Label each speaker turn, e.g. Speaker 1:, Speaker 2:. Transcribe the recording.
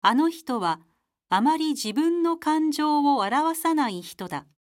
Speaker 1: あの人はあまり自分の感情を表さない人だ。